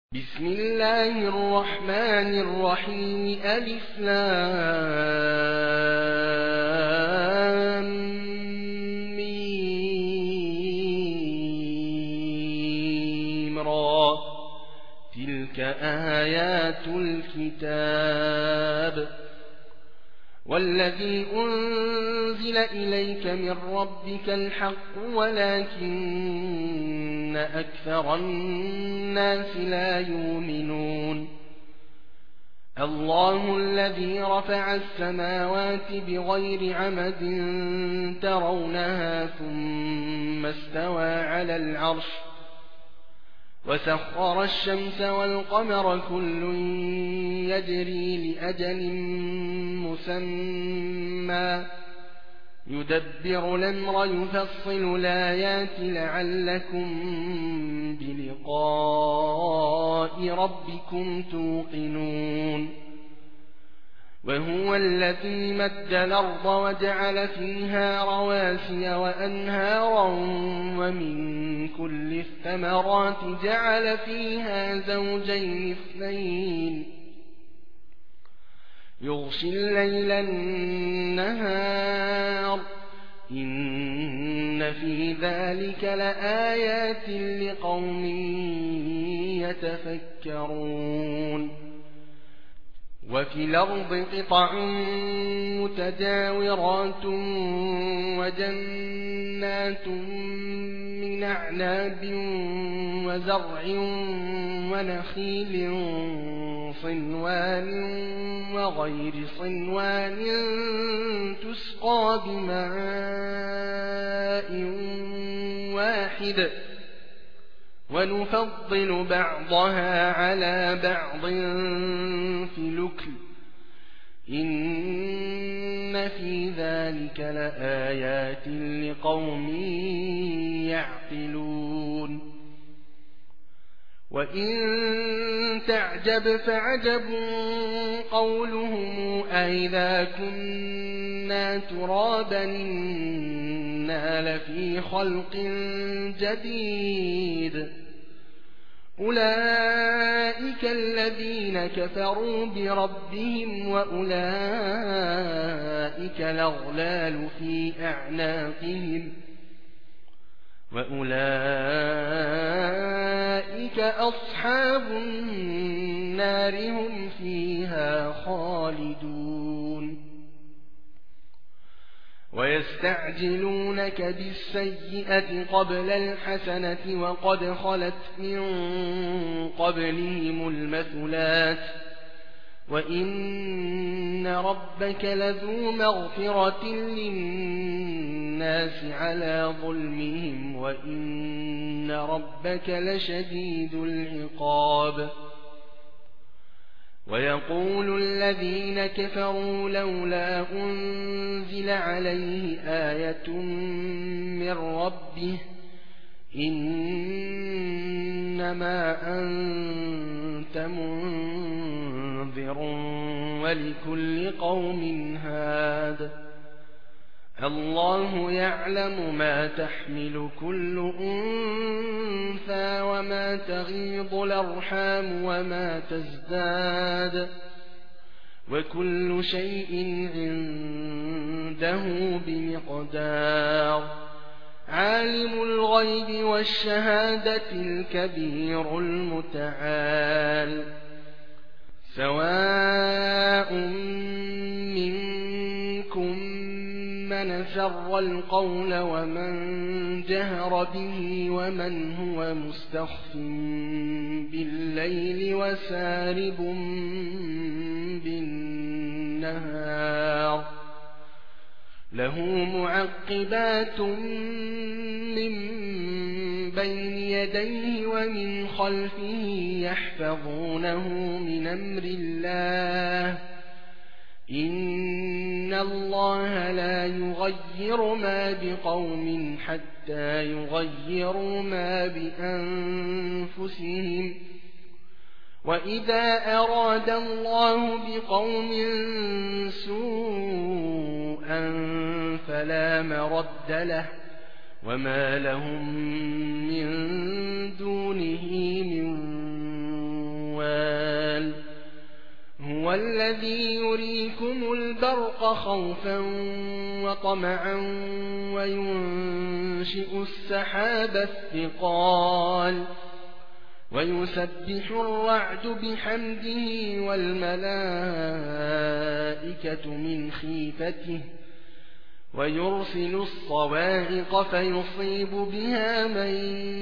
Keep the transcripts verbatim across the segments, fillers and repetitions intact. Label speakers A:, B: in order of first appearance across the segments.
A: بسم الله الرحمن الرحيم ألف لام ميم را تلك آيات الكتاب والذي أنزل إليك من ربك الحق ولكن أكثر الناس لا يؤمنون الله الذي رفع السماوات بغير عمد ترونها ثم استوى على العرش وسخر الشمس والقمر كل يجري لأجل مسمى يدبر الأمر يفصل الآيات لعلكم بلقاء ربكم توقنون وهو الذي مد الأرض وجعل فيها رواسي وأنهارا ومن كل الثمرات جعل فيها زوجين اثنين يغشي الليل النهار إن في ذلك لآيات لقوم يتفكرون وفي الأرض قطع متجاورات وجنات من أعناب وزرع ونخيل صنوان وغير صنوان تسقى بماء واحد ونفضل بعضها على بعض في الأكل إن في ذلك لآيات لقوم يعقلون وإن تعجب فعجب قولهم أئذا كنا ترابا إنا لفي خلق جديد أولئك الذين كفروا بربهم وأولئك الأغلال في أعناقهم وأولئك أصحاب النار هم فيها خالدون ويستعجلونك بالسيئة قبل الحسنة وقد خلت من قبلهم المثلات وإن ربك لذو مغفرة للناس على ظلمهم وإن ربك لشديد العقاب ويقول الذين كفروا لولا أنزل عليه آية من ربه إنما أنت منذر ولكل قوم هاد الله يعلم ما تحمل كل أنثى وما تغيض الأرحام وما تزداد وكل شيء عنده بمقدار عالم الغيب والشهادة الكبير المتعال سواء منكم من سر القول ومن جهر به ومن هو مستخف بالليل وسارب بالنهار له معقبات من بين يديه ومن خلفه يحفظونه من أمر الله إن الله لا يغير ما بقوم حتى يغيروا ما بأنفسهم وإذا أراد الله بقوم سوءا فلا مرد له وما لهم من دونه من هو الذي يريكم البرق خوفا وطمعا وينشئ السحاب الثقال ويسبح الرعد بحمده والملائكة من خيفته ويرسل الصواعق فيصيب بها من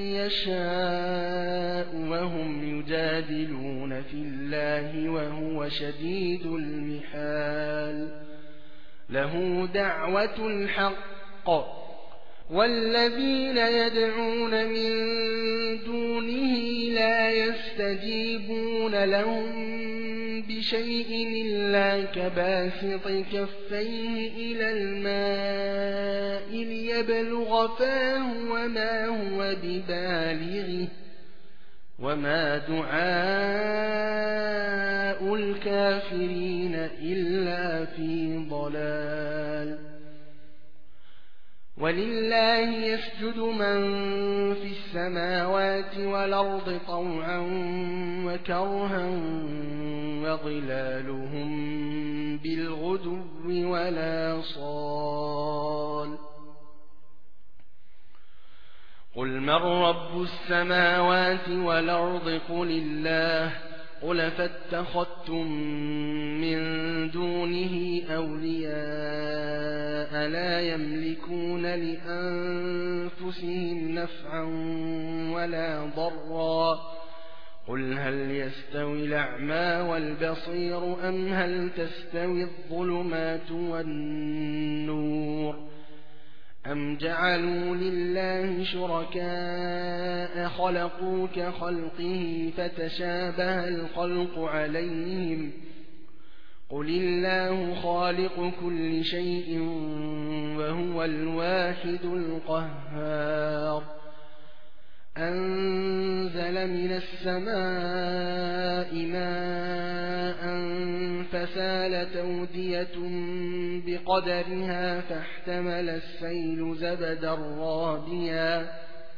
A: يشاء وهم يجادلون في الله وهو شديد المحال له دعوة الحق والذين يدعون من دونه لا يستجيبون لهم بشيء إلا كباسط كفيه إلى الماء ليبلغ فاه وما هو ببالغه وما دعاء الكافرين إلا في ضلال ولله يسجد من في السماوات والأرض طوعا وكرها وظلالهم بالغدو ولا صال قل من رب السماوات والأرض قل الله قل فاتخذتم من دونه أولياء لا يملكون لأنفسهم نفعا ولا ضرا قل هل يستوي الأعمى والبصير أم هل تستوي الظلمات والنور أم جعلوا لله شركاء خلقوا كخلقه فتشابه الخلق عليهم قل الله خالق كل شيء وهو الواحد القهار أنزل من السماء ماء فسالت أودية بقدرها فاحتمل السيل زبدا رابيا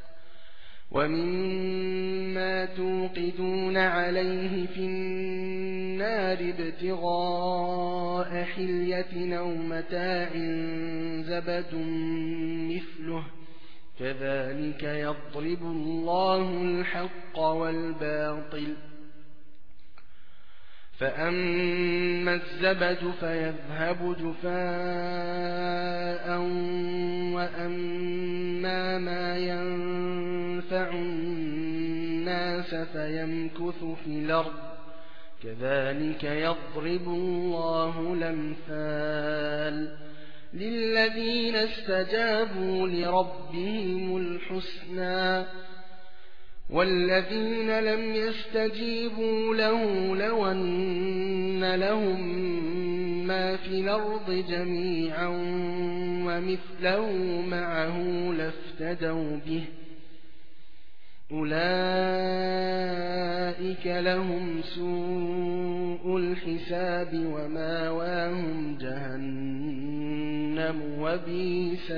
A: ومما توقدون عليه في النار ابتغاء حلية أو متاع زبد مثله كذلك يضرب الله الحق والباطل فأما الزبد فيذهب جفاء وأما ما ينفع الناس فيمكث في الأرض كذلك يضرب الله الأمثال للذين استجابوا لربهم الحسنى والذين لم يستجيبوا له لو أن لهم ما في الأرض جميعا ومثله معه لافتدوا به أولئك لهم سوء الحساب وماواهم جهنم وبئس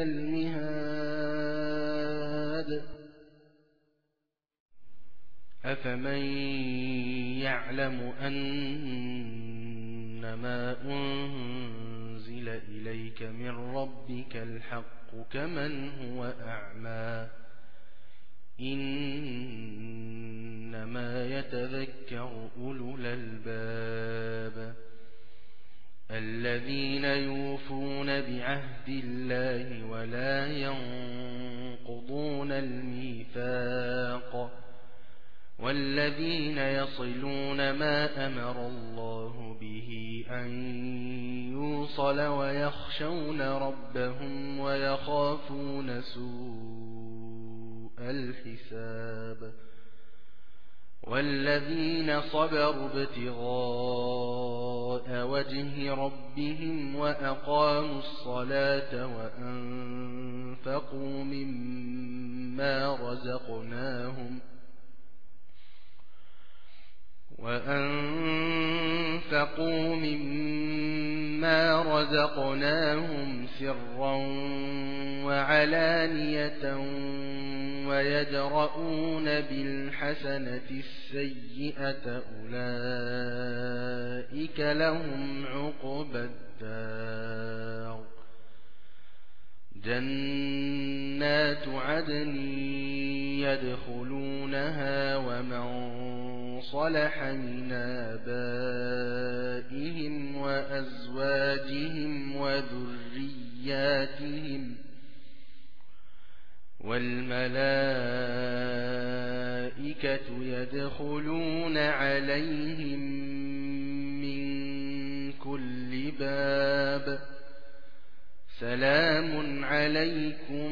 A: المهاد أفمن يعلم أنما أنزل إليك من ربك الحق كمن هو أعمى إنما يتذكر أولو الألباب الذين يوفون بعهد الله ولا ينقضون الميثاق والذين يصلون ما أمر الله به أن يوصل ويخشون ربهم ويخافون سوء الحساب والذين صبروا ابتغاء وجه ربهم وأقاموا الصلاة وأنفقوا مما رزقناهم وأنفقوا مما رزقناهم سرا وعلانية ويدرؤون بالحسنة السيئة أولئك لهم عقبى الدار جنات عدن يدخلونها ومن صلح من آبائهم وأزواجهم وذرياتهم والملائكة يدخلون عليهم من كل باب سلام عليكم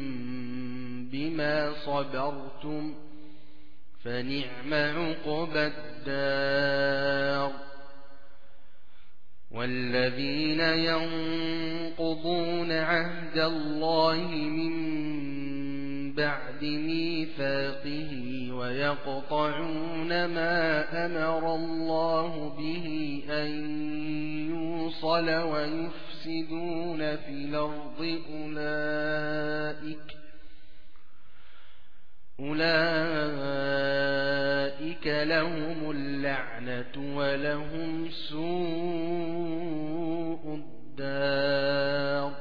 A: بما صبرتم فنعم عقبى الدار والذين ينقضون عهد الله من بعد ميثاقه ويقطعون ما أمر الله به أن يوصل ويفسدون في الأرض أولئك أولئك لهم اللعنة ولهم سوء الدار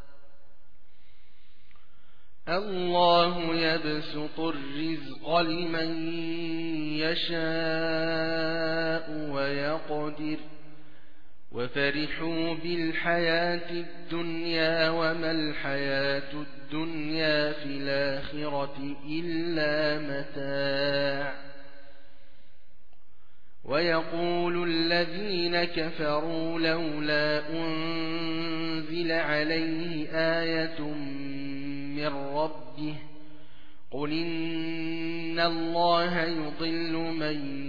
A: الله يبسط الرزق لمن يشاء ويقدر وفرحوا بالحياة الدنيا وما الحياة الدنيا في الآخرة إلا متاع ويقول الذين كفروا لولا أنزل عليه آية من ربه قل إن الله يضل من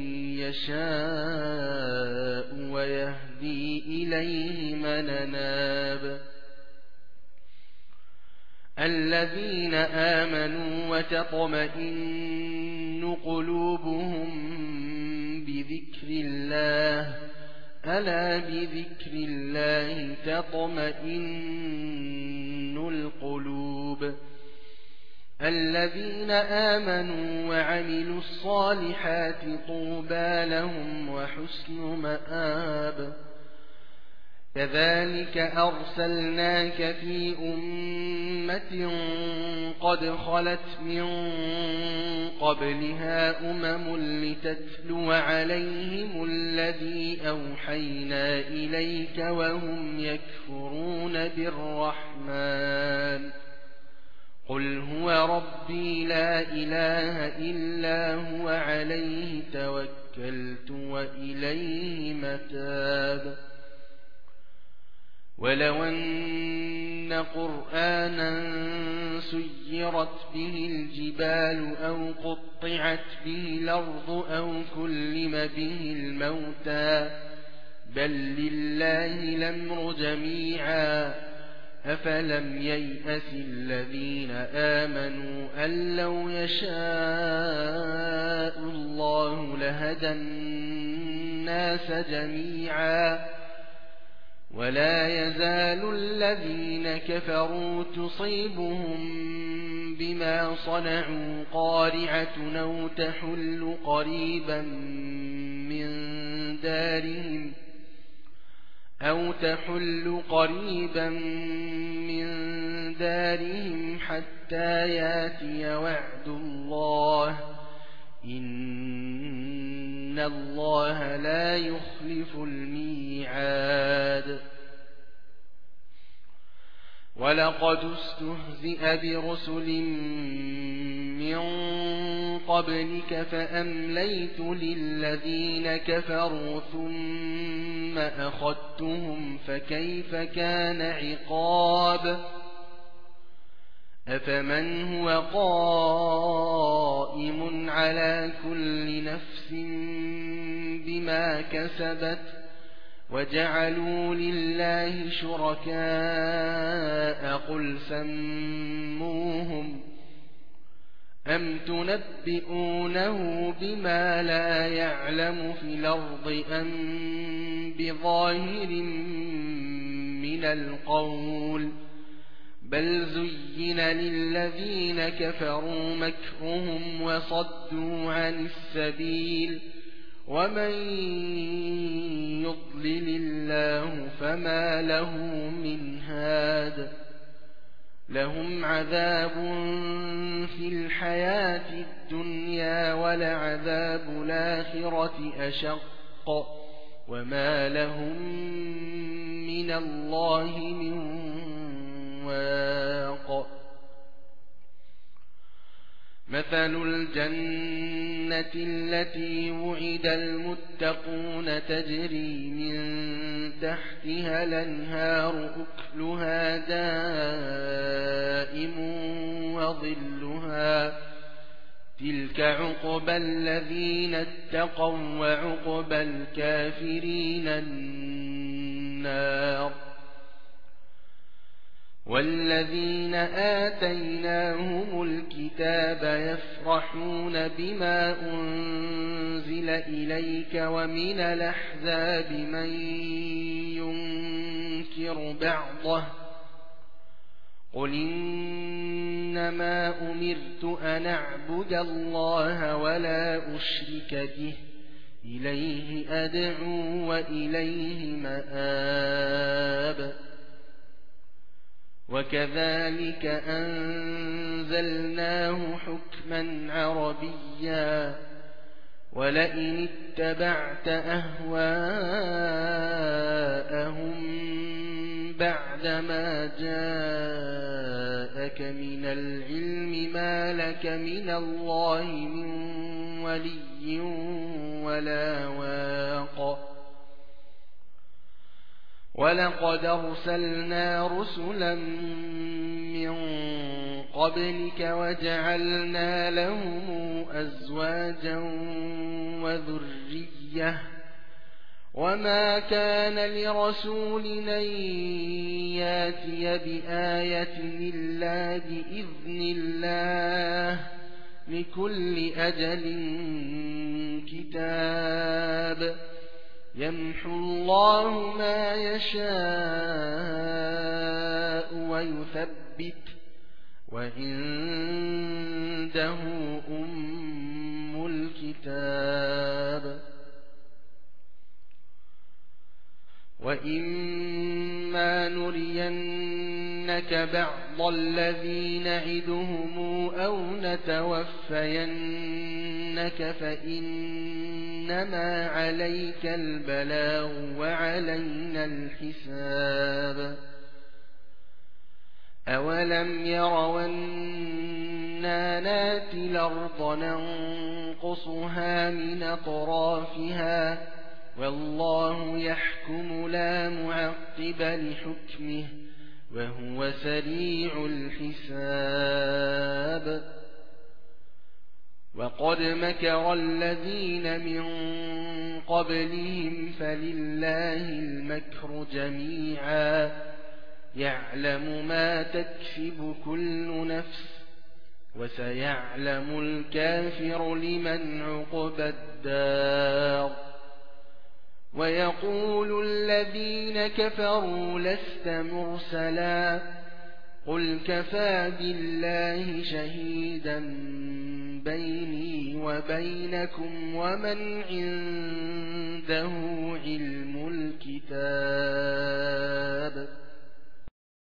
A: يشاء ويهدي إليه من أناب الذين آمنوا وتطمئن قلوبهم بذكر الله ألا بذكر الله تطمئن القلوب الذين آمنوا وعملوا الصالحات طوبى لهم وحسن مآب كذلك أرسلناك في أمة قد خلت من قبلها أمم لتتلو عليهم الذي أوحينا إليك وهم يكفرون بالرحمن قل هو ربي لا إله إلا هو عليه توكلت وإليه متاب ولو أن قرآنا سيرت به الجبال أو قطعت به الأرض أو كلم به الموتى بل لله الأمر جميعا أفلم ييأس الذين آمنوا أن لو يشاء الله لهدى الناس جميعا ولا يزال الذين كفروا تصيبهم بما صنعوا قارعة أو تحل قريبا من دارهم أو تحل قريبا من دارهم حتى ياتي وعد الله إن الله لا يخلف الميعاد ولقد استهزئ برسل من قبلك فأمليت للذين كفروا ثم أخذتهم فكيف كان عقاب أفمن هو قائم على كل نفس بما كسبت وجعلوا لله شركاء قل سموهم أم تنبئونه بما لا يعلم في الأرض أم بظاهر من القول بل زين للذين كفروا مكرهم وصدوا عن السبيل ومن يضلل الله فما له من هاد لهم عذاب في الحياة الدنيا ولعذاب الآخرة أشق وما لهم من الله من واق مثل الجنة التي وعد المتقون تجري من تحتها الأنهار أكلها دائم وظلها تلك عقبى الذين اتقوا وعقبى الكافرين النار والذين آتيناهم الكتاب يفرحون بما أنزل إليك ومن الأحزاب من ينكر بعضه قل إنما أمرت أن أعبد الله ولا أشرك به إليه أدعو وإليه مآب وكذلك أنزلناه حكما عربيا ولئن اتبعت أهواءهم بعدما جاءك من العلم ما لك من الله من ولي ولا واق ولقد أرسلنا رسلا من قبلك وجعلنا لهم أزواجا وذرية وما كان لرسول أن يأتي بآية إلا بإذن الله لكل أجل كتاب يمحو الله ما يشاء ويثبت وعنده أم الكتاب وإما نرينك بعض الذي نعدهم أو نتوفينك فإنما عليك البلاغ وعلينا الحساب أولم يروا أنا ناتي الأرض ننقصها من أطرافها والله يحكم لا معقب لحكمه وهو سريع الحساب وقد مكر الذين من قبلهم فلله المكر جميعا يعلم ما تكسب كل نفس وسيعلم الكافر لمن عقبى الدار ويقول الذين كفروا لست مرسلا قل كفى بالله شهيدا بيني وبينكم ومن عنده علم الكتاب